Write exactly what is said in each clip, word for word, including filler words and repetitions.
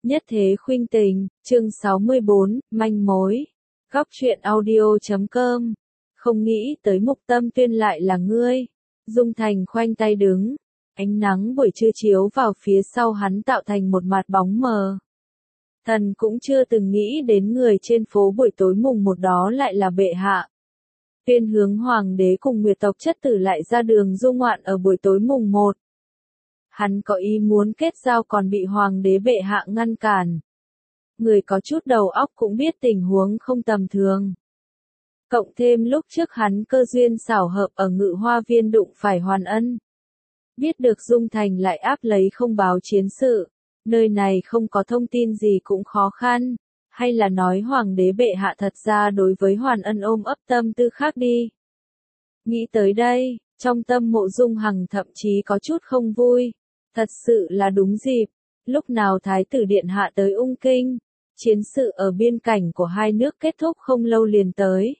Nhất thế khuynh tình, chương sáu mươi bốn, manh mối. Góc truyện audio chấm com. Không nghĩ tới Mục Tâm Tuyên lại là ngươi. Dung Thành khoanh tay đứng. Ánh nắng buổi trưa chiếu vào phía sau hắn tạo thành một mặt bóng mờ. Thần cũng chưa từng nghĩ đến người trên phố buổi tối mùng một đó lại là bệ hạ. Tuyên hướng hoàng đế cùng nguyệt tộc chất tử lại ra đường du ngoạn ở buổi tối mùng một. Hắn có ý muốn kết giao còn bị hoàng đế bệ hạ ngăn cản. Người có chút đầu óc cũng biết tình huống không tầm thường. Cộng thêm lúc trước hắn cơ duyên xảo hợp ở Ngự Hoa Viên đụng phải Hoàn Ân. Biết được Dung Thành lại áp lấy không báo chiến sự, nơi này không có thông tin gì cũng khó khăn, hay là nói hoàng đế bệ hạ thật ra đối với Hoàn Ân ôm ấp tâm tư khác đi. Nghĩ tới đây, trong tâm Mộ Dung Hằng thậm chí có chút không vui. Thật sự là đúng dịp, lúc nào Thái tử Điện Hạ tới Ung Kinh, chiến sự ở biên cảnh của hai nước kết thúc không lâu liền tới.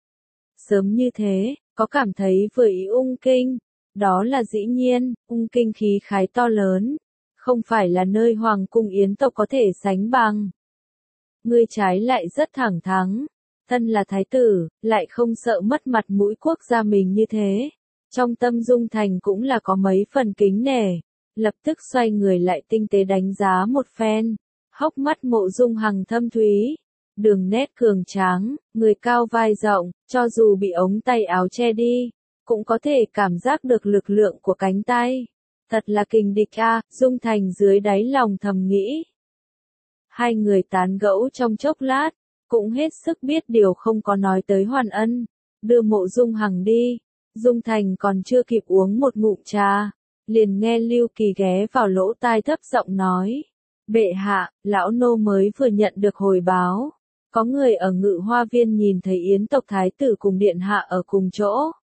Sớm như thế, có cảm thấy vừa ý Ung Kinh, đó là dĩ nhiên, Ung Kinh khí khái to lớn, không phải là nơi Hoàng cung Yến tộc có thể sánh bằng. Ngươi trái lại rất thẳng thắn, thân là Thái tử, lại không sợ mất mặt mũi quốc gia mình như thế. Trong tâm Dung Thành cũng là có mấy phần kính nể. Lập tức xoay người lại tinh tế đánh giá một phen, hốc mắt Mộ Dung Hằng thâm thúy, đường nét cường tráng, người cao vai rộng, cho dù bị ống tay áo che đi, cũng có thể cảm giác được lực lượng của cánh tay. Thật là kình địch a, Dung Thành dưới đáy lòng thầm nghĩ. Hai người tán gẫu trong chốc lát, cũng hết sức biết điều không có nói tới Hoàn Ân, đưa Mộ Dung Hằng đi. Dung Thành còn chưa kịp uống một ngụm trà, liền nghe Lưu Kỳ ghé vào lỗ tai thấp giọng nói. Bệ hạ, lão nô mới vừa nhận được hồi báo. Có người ở Ngự Hoa Viên nhìn thấy Yến tộc Thái tử cùng Điện Hạ ở cùng chỗ.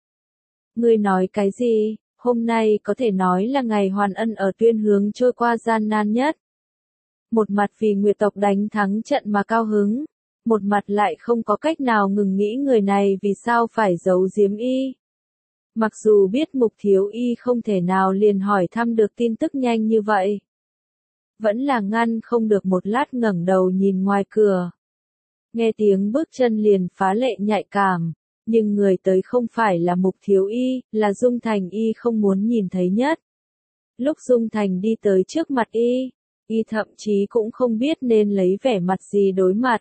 Ngươi nói cái gì? Hôm nay có thể nói là ngày Hoàn Ân ở Tuyên Hướng trôi qua gian nan nhất. Một mặt vì Nguyệt tộc đánh thắng trận mà cao hứng. Một mặt lại không có cách nào ngừng nghĩ người này vì sao phải giấu giếm y. Mặc dù biết Mục Thiếu Y không thể nào liền hỏi thăm được tin tức nhanh như vậy. Vẫn là ngăn không được một lát ngẩng đầu nhìn ngoài cửa. Nghe tiếng bước chân liền phá lệ nhạy cảm, nhưng người tới không phải là Mục Thiếu Y, là Dung Thành Y không muốn nhìn thấy nhất. Lúc Dung Thành đi tới trước mặt Y, Y thậm chí cũng không biết nên lấy vẻ mặt gì đối mặt.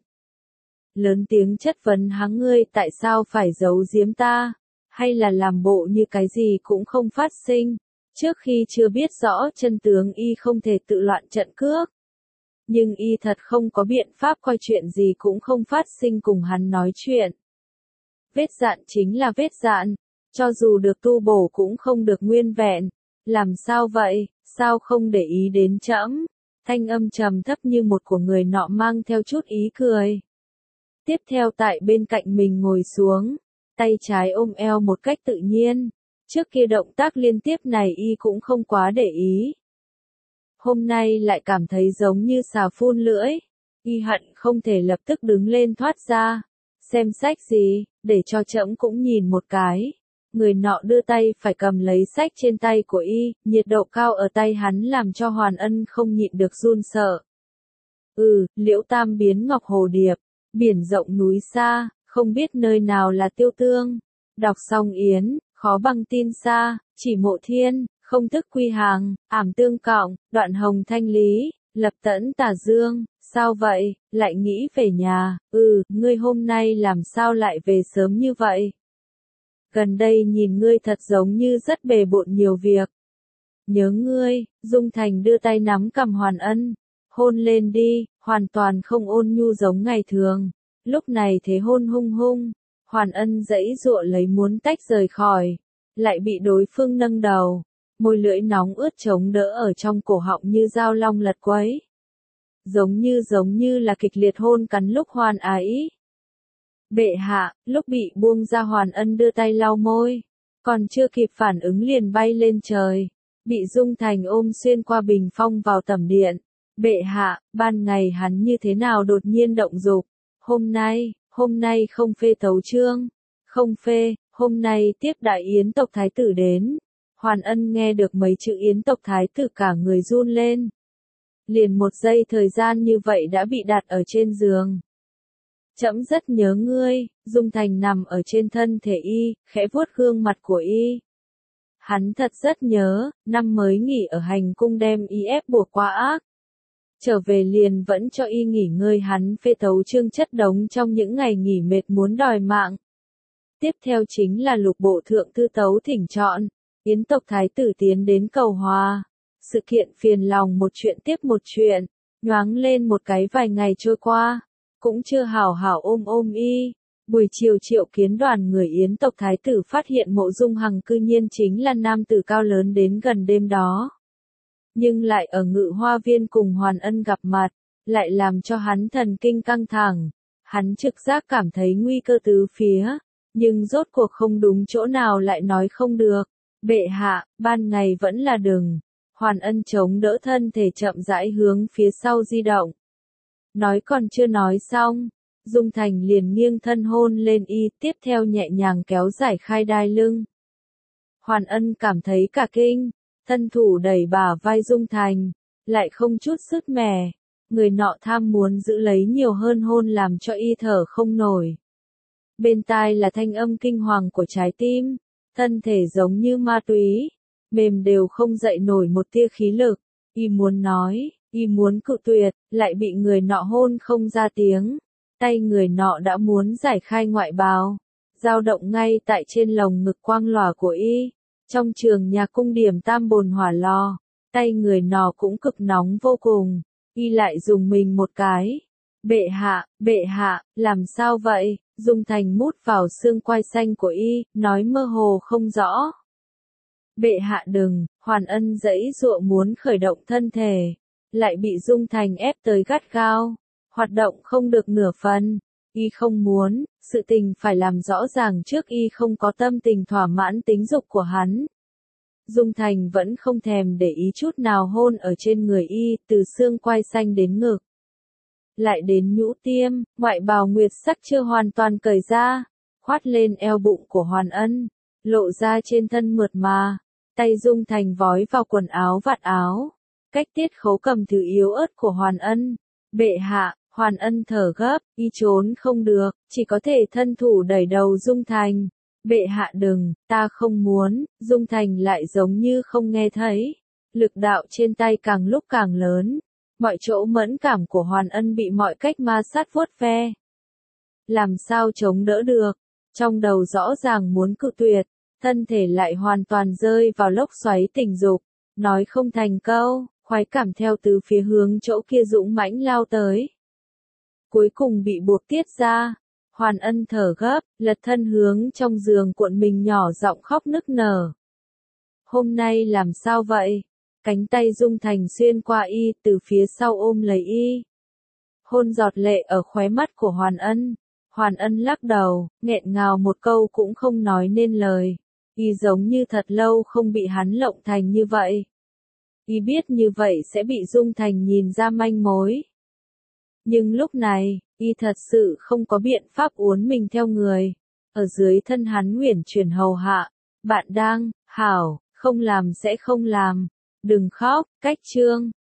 Lớn tiếng chất vấn hắn ngươi tại sao phải giấu giếm ta? Hay là làm bộ như cái gì cũng không phát sinh, trước khi chưa biết rõ chân tướng y không thể tự loạn trận cước. Nhưng y thật không có biện pháp coi chuyện gì cũng không phát sinh cùng hắn nói chuyện. Vết dạn chính là vết dạn, cho dù được tu bổ cũng không được nguyên vẹn. Làm sao vậy, sao không để ý đến trẫm? Thanh âm trầm thấp như một của người nọ mang theo chút ý cười. Tiếp theo tại bên cạnh mình ngồi xuống. Tay trái ôm eo một cách tự nhiên, trước kia động tác liên tiếp này y cũng không quá để ý. Hôm nay lại cảm thấy giống như xà phun lưỡi, y hận không thể lập tức đứng lên thoát ra. Xem sách gì, để cho trẫm cũng nhìn một cái. Người nọ đưa tay phải cầm lấy sách trên tay của y, nhiệt độ cao ở tay hắn làm cho Hoàn Ân không nhịn được run sợ. Ừ, Liễu Tam biến ngọc hồ điệp, biển rộng núi xa. Không biết nơi nào là Tiêu Tương. Đọc xong Yến, khó bằng tin xa, chỉ Mộ Thiên, không thức quy hàng, ảm tương cọng, đoạn hồng thanh lý, lập tẫn tà dương. Sao vậy, lại nghĩ về nhà? Ừ, ngươi hôm nay làm sao lại về sớm như vậy? Gần đây nhìn ngươi thật giống như rất bề bộn nhiều việc. Nhớ ngươi, Dung Thành đưa tay nắm cầm Hoàn Ân. Hôn lên đi, hoàn toàn không ôn nhu giống ngày thường. Lúc này thế hôn hung hung, Hoàn Ân giãy giụa lấy muốn tách rời khỏi, lại bị đối phương nâng đầu, môi lưỡi nóng ướt chống đỡ ở trong cổ họng như dao long lật quấy. Giống như giống như là kịch liệt hôn cắn lúc Hoàn ái. Bệ hạ, lúc bị buông ra Hoàn Ân đưa tay lau môi, còn chưa kịp phản ứng liền bay lên trời, bị Dung Thành ôm xuyên qua bình phong vào tẩm điện. Bệ hạ, ban ngày hắn như thế nào đột nhiên động dục? Hôm nay, hôm nay không phê tấu chương, không phê, hôm nay tiếp đại Yến tộc Thái tử đến. Hoàn Ân nghe được mấy chữ Yến tộc Thái tử cả người run lên. liền một giây thời gian như vậy đã bị đặt ở trên giường. Trẫm rất nhớ ngươi, Dung Thành nằm ở trên thân thể y, khẽ vuốt gương mặt của y. Hắn thật rất nhớ, năm mới nghỉ ở hành cung đem y ép buộc quá ác. Trở về liền vẫn cho y nghỉ ngơi, hắn phê tấu chương chất đống trong những ngày nghỉ mệt muốn đòi mạng. Tiếp theo chính là lục bộ thượng thư tấu thỉnh chọn, yến tộc thái tử tiến đến cầu hòa. Sự kiện phiền lòng một chuyện tiếp một chuyện, nhoáng lên một cái vài ngày trôi qua, cũng chưa hảo hảo ôm ôm y. Buổi chiều triệu kiến đoàn người yến tộc thái tử phát hiện Mộ Dung Hằng cư nhiên chính là nam tử cao lớn đến gần đêm đó. Nhưng lại ở Ngự Hoa Viên cùng Hoàn Ân gặp mặt, lại làm cho hắn thần kinh căng thẳng. Hắn trực giác cảm thấy nguy cơ tứ phía, nhưng rốt cuộc không đúng chỗ nào lại nói không được. Bệ hạ, ban ngày vẫn là đừng. Hoàn Ân chống đỡ thân thể chậm rãi hướng phía sau di động. Nói còn chưa nói xong, Dung Thành liền nghiêng thân hôn lên y, tiếp theo nhẹ nhàng kéo giải khai đai lưng. Hoàn Ân cảm thấy cả kinh, thân thủ đẩy bả vai Dung Thành, lại không chút sứt mẻ. Người nọ tham muốn giữ lấy nhiều hơn hôn làm cho y thở không nổi. Bên tai là thanh âm kinh hoàng của trái tim, thân thể giống như ma túy, mềm đều không dậy nổi một tia khí lực. Y muốn nói, y muốn cự tuyệt, lại bị người nọ hôn không ra tiếng. Tay người nọ đã muốn giải khai ngoại bào, dao động ngay tại trên lồng ngực quang lòa của y. Trong trường nhà cung điểm tam bồn hỏa lò, tay người nọ cũng cực nóng vô cùng. Y lại dùng mình một cái. Bệ hạ, bệ hạ, làm sao vậy? Dung Thành mút vào xương quai xanh của y, nói mơ hồ không rõ. Bệ hạ đừng, Hoàn Ân giãy giụa muốn khởi động thân thể, lại bị Dung Thành ép tới gắt gao, hoạt động không được nửa phần. Y không muốn, sự tình phải làm rõ ràng trước, y không có tâm tình thỏa mãn tính dục của hắn. Dung Thành vẫn không thèm để ý chút nào hôn ở trên người y, từ xương quai xanh đến ngực. Lại đến nhũ tiêm, ngoại bào nguyệt sắc chưa hoàn toàn cởi ra, khoát lên eo bụng của Hoàn Ân, lộ ra trên thân mượt mà. Tay Dung Thành vói vào quần áo vạt áo, cách tiết khấu cầm thứ yếu ớt của Hoàn Ân. Bệ hạ, Hoàn Ân thở gấp, y trốn không được, chỉ có thể thân thủ đẩy đầu Dung Thành. Bệ hạ đừng, ta không muốn. Dung Thành lại giống như không nghe thấy. Lực đạo trên tay càng lúc càng lớn. Mọi chỗ mẫn cảm của Hoàn Ân bị mọi cách ma sát vuốt ve. Làm sao chống đỡ được? Trong đầu rõ ràng muốn cự tuyệt, thân thể lại hoàn toàn rơi vào lốc xoáy tình dục. Nói không thành câu, khoái cảm theo từ phía hướng chỗ kia dũng mãnh lao tới. Cuối cùng bị buộc tiết ra. Hoàn Ân thở gấp, lật thân hướng trong giường cuộn mình nhỏ giọng khóc nức nở. Hôm nay làm sao vậy? Cánh tay Dung Thành xuyên qua y, từ phía sau ôm lấy y. Hôn giọt lệ ở khóe mắt của Hoàn Ân. Hoàn Ân lắc đầu, nghẹn ngào một câu cũng không nói nên lời. Y giống như thật lâu không bị hắn lộng thành như vậy. Y biết như vậy sẽ bị Dung Thành nhìn ra manh mối. Nhưng lúc này, y thật sự không có biện pháp uốn mình theo người. Ở dưới thân hắn uyển chuyển hầu hạ. Bạn đang, hảo, không làm sẽ không làm. Đừng khóc, cách chương.